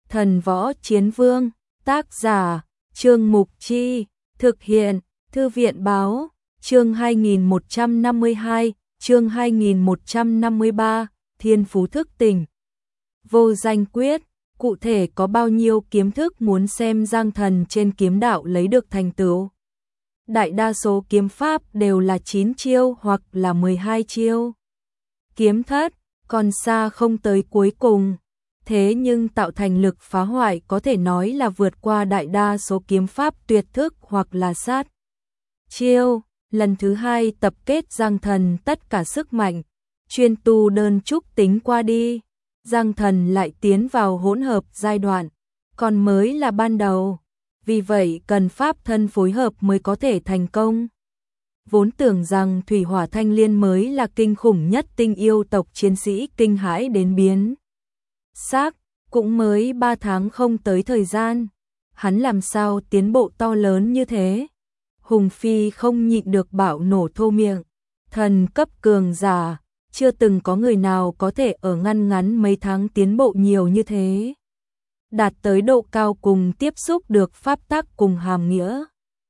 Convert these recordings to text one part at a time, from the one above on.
Thần Võ Chiến Vương, tác giả, Trương Mục Chi, thực hiện, Thư viện Báo, chương 2152, chương 2153, Thiên Phú Thức Tỉnh. Vô Danh Quyết, cụ thể có bao nhiêu kiếm thức muốn xem Giang Thần trên kiếm đạo lấy được thành tựu. Đại đa số kiếm pháp đều là 9 chiêu hoặc là 12 chiêu. Kiếm thất, còn xa không tới cuối cùng. Thế nhưng tạo thành lực phá hoại có thể nói là vượt qua đại đa số kiếm pháp tuyệt thức hoặc là sát chiêu. Lần thứ hai tập kết Giang Thần tất cả sức mạnh, chuyên tu đơn trúc tính qua đi. Giang Thần lại tiến vào hỗn hợp giai đoạn, còn mới là ban đầu. Vì vậy cần pháp thân phối hợp mới có thể thành công. Vốn tưởng rằng Thủy Hỏa Thanh Liên mới là kinh khủng nhất tinh yêu tộc chiến sĩ kinh hãi đến biến xác, cũng mới 3 tháng không tới thời gian. Hắn làm sao tiến bộ to lớn như thế? Hùng Phi không nhịn được bạo nổ thô miệng. Thần cấp cường giả, chưa từng có người nào có thể ở ngắn mấy tháng tiến bộ nhiều như thế. Đạt tới độ cao cùng tiếp xúc được pháp tắc cùng hàm nghĩa.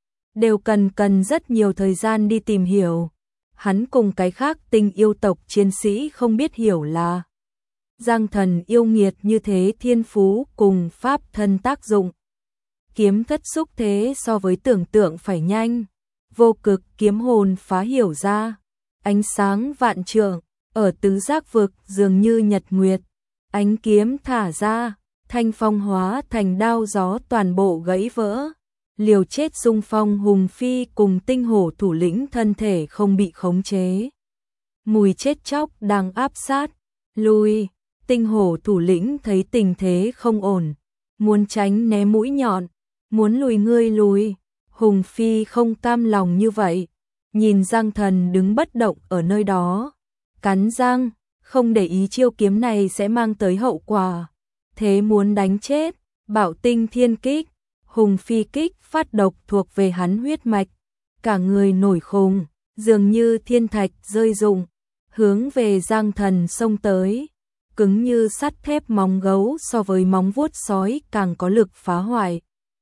Đều cần rất nhiều thời gian đi tìm hiểu. Hắn cùng cái khác tinh yêu tộc chiến sĩ không biết hiểu là Giang Thần yêu nghiệt như thế thiên phú cùng pháp thân tác dụng. Kiếm thất xúc thế so với tưởng tượng phải nhanh. Vô cực kiếm hồn phá hiểu ra. Ánh sáng vạn trượng, ở tứ giác vực dường như nhật nguyệt. Ánh kiếm thả ra, thanh phong hóa thành đao gió toàn bộ gãy vỡ. Liều chết xung phong Hùng Phi cùng tinh hổ thủ lĩnh thân thể không bị khống chế. Mùi chết chóc đang áp sát, lui. Tinh hổ thủ lĩnh thấy tình thế không ổn, muốn tránh né mũi nhọn, muốn lùi ngươi lùi. Hùng Phi không cam lòng như vậy, nhìn Giang Thần đứng bất động ở nơi đó, cắn răng, không để ý chiêu kiếm này sẽ mang tới hậu quả. Thế muốn đánh chết, Bảo Tinh Thiên Kích, Hùng Phi kích phát độc thuộc về hắn huyết mạch, cả người nổi khùng, dường như thiên thạch rơi rụng, hướng về Giang Thần xông tới. Cứng như sắt thép móng gấu so với móng vuốt sói càng có lực phá hoại.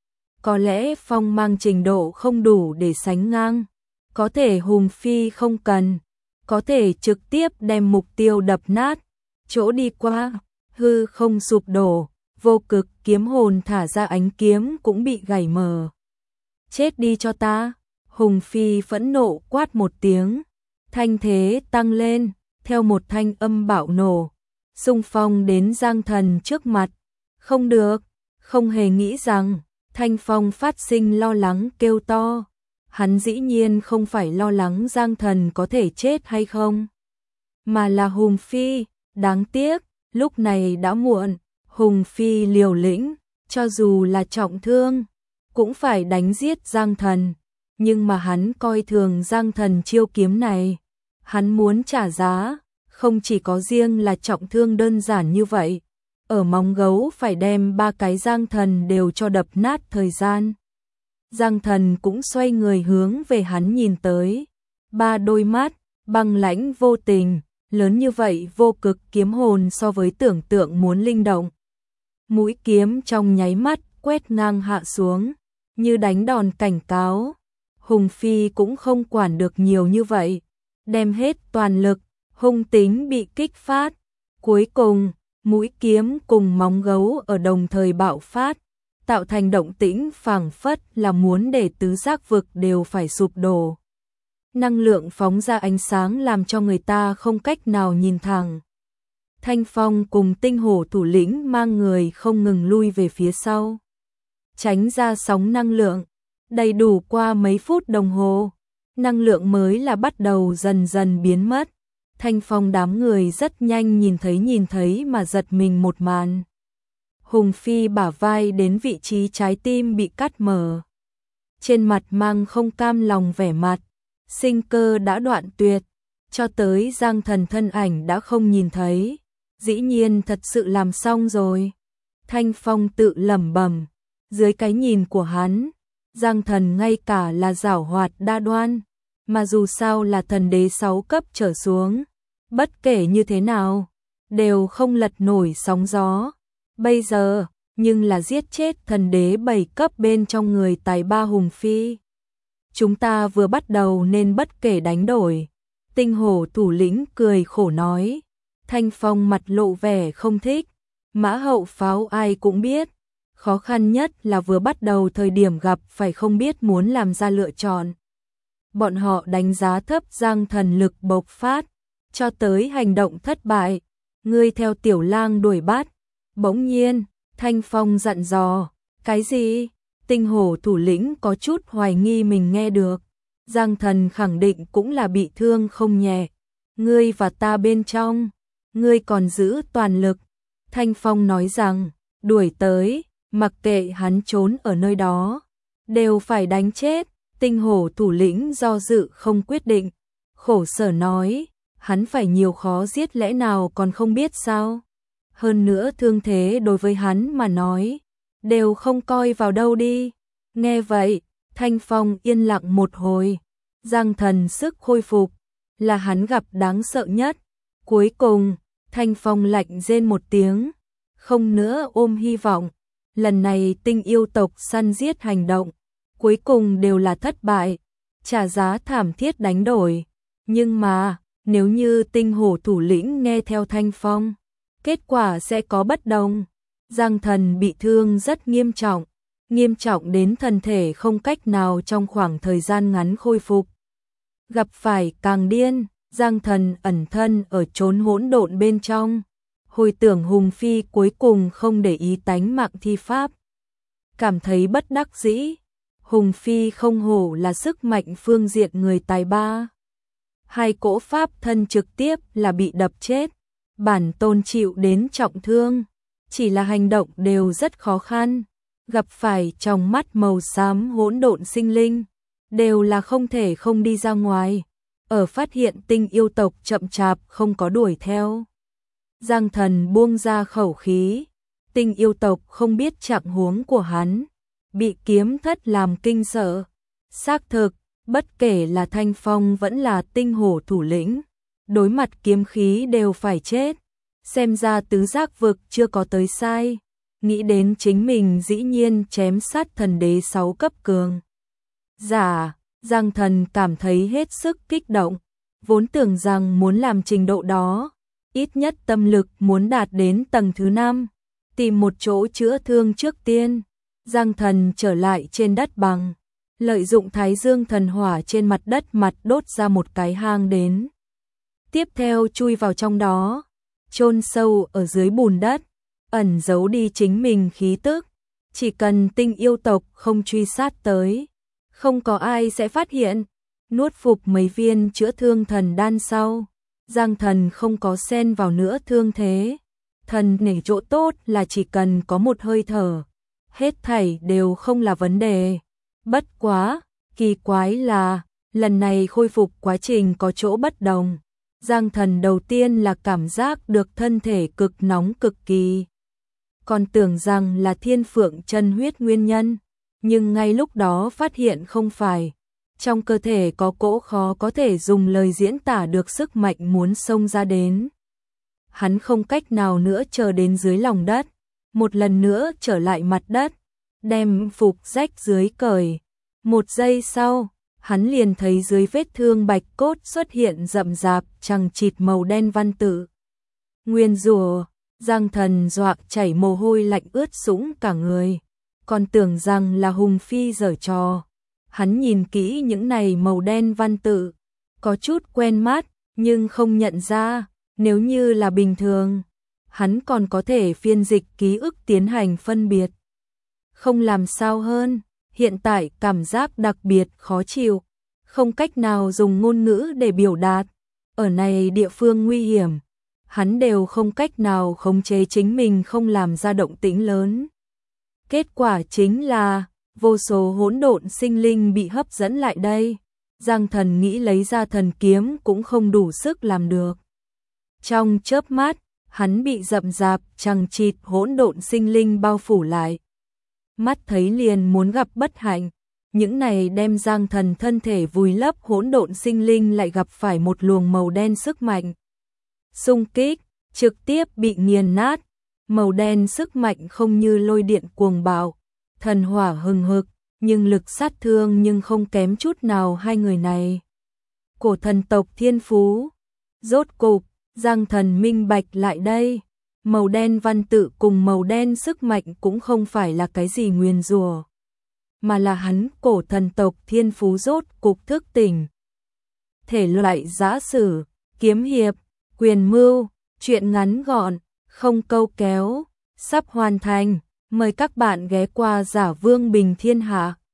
Có lẽ phong mang trình độ không đủ để sánh ngang, có thể Hùng Phi không cần, có thể trực tiếp đem mục tiêu đập nát, chỗ đi qua, hư không sụp đổ, vô cực kiếm hồn thả ra ánh kiếm cũng bị gãy mờ. Chết đi cho ta, Hùng Phi phẫn nộ quát một tiếng, thanh thế tăng lên, theo một thanh âm bạo nổ. Xung phong đến Giang Thần trước mặt. Không được, không hề nghĩ rằng thanh phong phát sinh lo lắng kêu to. Hắn dĩ nhiên không phải lo lắng Giang Thần có thể chết hay không, mà là Hùng Phi. Đáng tiếc, lúc này đã muộn. Hùng Phi liều lĩnh, cho dù là trọng thương, cũng phải đánh giết Giang Thần. Nhưng mà hắn coi thường Giang Thần chiêu kiếm này. Hắn muốn trả giá. Không chỉ có riêng là trọng thương đơn giản như vậy, ở móng gấu phải đem 3 cái Giang Thần đều cho đập nát thời gian. Giang Thần cũng xoay người hướng về hắn nhìn tới, 3 đôi mắt, băng lãnh vô tình, lớn như vậy vô cực kiếm hồn so với tưởng tượng muốn linh động. Mũi kiếm trong nháy mắt quét ngang hạ xuống, như đánh đòn cảnh cáo. Hùng Phi cũng không quản được nhiều như vậy, đem hết toàn lực. Hung tính bị kích phát, cuối cùng, mũi kiếm cùng móng gấu ở đồng thời bạo phát, tạo thành động tĩnh phảng phất là muốn để tứ giác vực đều phải sụp đổ. Năng lượng phóng ra ánh sáng làm cho người ta không cách nào nhìn thẳng. Thanh Phong cùng tinh hổ thủ lĩnh mang người không ngừng lui về phía sau, tránh ra sóng năng lượng. Đầy đủ qua mấy phút đồng hồ, năng lượng mới là bắt đầu dần dần biến mất. Thanh Phong đám người rất nhanh nhìn thấy mà giật mình một màn. Hùng Phi bả vai đến vị trí trái tim bị cắt mở. Trên mặt mang không cam lòng vẻ mặt, sinh cơ đã đoạn tuyệt, cho tới Giang Thần thân ảnh đã không nhìn thấy. Dĩ nhiên thật sự làm xong rồi. Thanh Phong tự lẩm bẩm, dưới cái nhìn của hắn, Giang Thần ngay cả là giảo hoạt đa đoan. Mà dù sao là thần đế 6 cấp trở xuống, bất kể như thế nào, đều không lật nổi sóng gió. Bây giờ, nhưng là giết chết thần đế 7 cấp bên trong người tài ba Hùng Phi. Chúng ta vừa bắt đầu nên bất kể đánh đổi. Tinh hổ thủ lĩnh cười khổ nói. Thanh Phong mặt lộ vẻ không thích. Mã hậu pháo ai cũng biết. Khó khăn nhất là vừa bắt đầu thời điểm gặp phải không biết muốn làm ra lựa chọn. Bọn họ đánh giá thấp Giang Thần lực bộc phát, cho tới hành động thất bại. Ngươi theo tiểu lang đuổi bắt. Bỗng nhiên, Thanh Phong dặn dò. Cái gì? Tinh hổ thủ lĩnh có chút hoài nghi mình nghe được. Giang Thần khẳng định cũng là bị thương không nhẹ. Ngươi và ta bên trong, ngươi còn giữ toàn lực. Thanh Phong nói rằng, đuổi tới, mặc kệ hắn trốn ở nơi đó, đều phải đánh chết. Tinh hổ thủ lĩnh do dự không quyết định, khổ sở nói, hắn phải nhiều khó giết lẽ nào còn không biết sao. Hơn nữa thương thế đối với hắn mà nói, đều không coi vào đâu đi. Nghe vậy, Thanh Phong yên lặng một hồi. Giang Thần sức khôi phục là hắn gặp đáng sợ nhất. Cuối cùng, Thanh Phong lạnh rên một tiếng, không nữa ôm hy vọng. Lần này tinh yêu tộc săn giết hành động, cuối cùng đều là thất bại, trả giá thảm thiết đánh đổi. Nhưng mà, nếu như tinh hổ thủ lĩnh nghe theo Thanh Phong, kết quả sẽ có bất đồng. Giang Thần bị thương rất nghiêm trọng đến thân thể không cách nào trong khoảng thời gian ngắn khôi phục. Gặp phải càng điên, Giang Thần ẩn thân ở chốn hỗn độn bên trong. Hồi tưởng Hùng Phi cuối cùng không để ý tánh mạng thi pháp. Cảm thấy bất đắc dĩ, Hùng Phi không hổ là sức mạnh phương diện người tài ba. Hai cỗ pháp thân trực tiếp là bị đập chết, bản tôn chịu đến trọng thương, chỉ là hành động đều rất khó khăn. Gặp phải trong mắt màu xám hỗn độn sinh linh, đều là không thể không đi ra ngoài. Ở phát hiện tinh yêu tộc chậm chạp không có đuổi theo, Giang Thần buông ra khẩu khí. Tinh yêu tộc không biết trạng huống của hắn, bị kiếm thất làm kinh sợ. Xác thực, bất kể là Thanh Phong vẫn là tinh hổ thủ lĩnh, đối mặt kiếm khí đều phải chết. Xem ra tứ giác vực chưa có tới sai. Nghĩ đến chính mình dĩ nhiên chém sát thần đế 6 cấp cường giả, Giang Thần cảm thấy hết sức kích động. Vốn tưởng rằng muốn làm trình độ đó, ít nhất tâm lực muốn đạt đến tầng thứ 5, tìm một chỗ chữa thương trước tiên. Giang Thần trở lại trên đất bằng, lợi dụng Thái Dương thần hỏa trên mặt đất mặt đốt ra một cái hang đến. Tiếp theo chui vào trong đó, chôn sâu ở dưới bùn đất, ẩn giấu đi chính mình khí tức. Chỉ cần tinh yêu tộc không truy sát tới, không có ai sẽ phát hiện. Nuốt phục mấy viên chữa thương thần đan sau, Giang Thần không có xen vào nữa thương thế. Thần nể chỗ tốt là chỉ cần có một hơi thở, hết thảy đều không là vấn đề. Bất quá, kỳ quái là, lần này khôi phục quá trình có chỗ bất đồng. Giang Thần đầu tiên là cảm giác được thân thể cực nóng cực kỳ. Còn tưởng rằng là thiên phượng chân huyết nguyên nhân, nhưng ngay lúc đó phát hiện không phải. Trong cơ thể có cỗ khó có thể dùng lời diễn tả được sức mạnh muốn xông ra đến. Hắn không cách nào nữa chờ đến dưới lòng đất, một lần nữa trở lại mặt đất, đem phục rách dưới cởi. Một giây sau, hắn liền thấy dưới vết thương bạch cốt xuất hiện rậm rạp chằng chịt màu đen văn tự. Nguyên rủa. Giang Thần dọa chảy mồ hôi lạnh ướt sũng cả người, còn tưởng rằng là Hùng Phi giở trò. Hắn nhìn kỹ những này màu đen văn tự, có chút quen mắt, nhưng không nhận ra. Nếu như là bình thường, hắn còn có thể phiên dịch ký ức tiến hành phân biệt. Không làm sao hơn, hiện tại cảm giác đặc biệt khó chịu, không cách nào dùng ngôn ngữ để biểu đạt. Ở này địa phương nguy hiểm, hắn đều không cách nào khống chế chính mình không làm ra động tĩnh lớn. Kết quả chính là, vô số hỗn độn sinh linh bị hấp dẫn lại đây. Giang Thần nghĩ lấy ra thần kiếm cũng không đủ sức làm được. Trong chớp mắt, hắn bị rậm rạp chằng chịt hỗn độn sinh linh bao phủ lại. Mắt thấy liền muốn gặp bất hạnh, những này đem Giang Thần thân thể vùi lấp hỗn độn sinh linh lại gặp phải một luồng màu đen sức mạnh. Xung kích, trực tiếp bị nghiền nát. Màu đen sức mạnh không như lôi điện cuồng bạo, thần hỏa hừng hực, nhưng lực sát thương nhưng không kém chút nào hai người này. Cổ thần tộc thiên phú. Rốt cục, Giang Thần minh bạch lại đây. Màu đen văn tự cùng màu đen sức mạnh cũng không phải là cái gì nguyền rủa, mà là hắn cổ thần tộc thiên phú rốt cục thức tỉnh. Thể loại giã sử, kiếm hiệp, quyền mưu, truyện ngắn gọn, không câu kéo, sắp hoàn thành. Mời các bạn ghé qua Giả Vương Bình Thiên Hạ.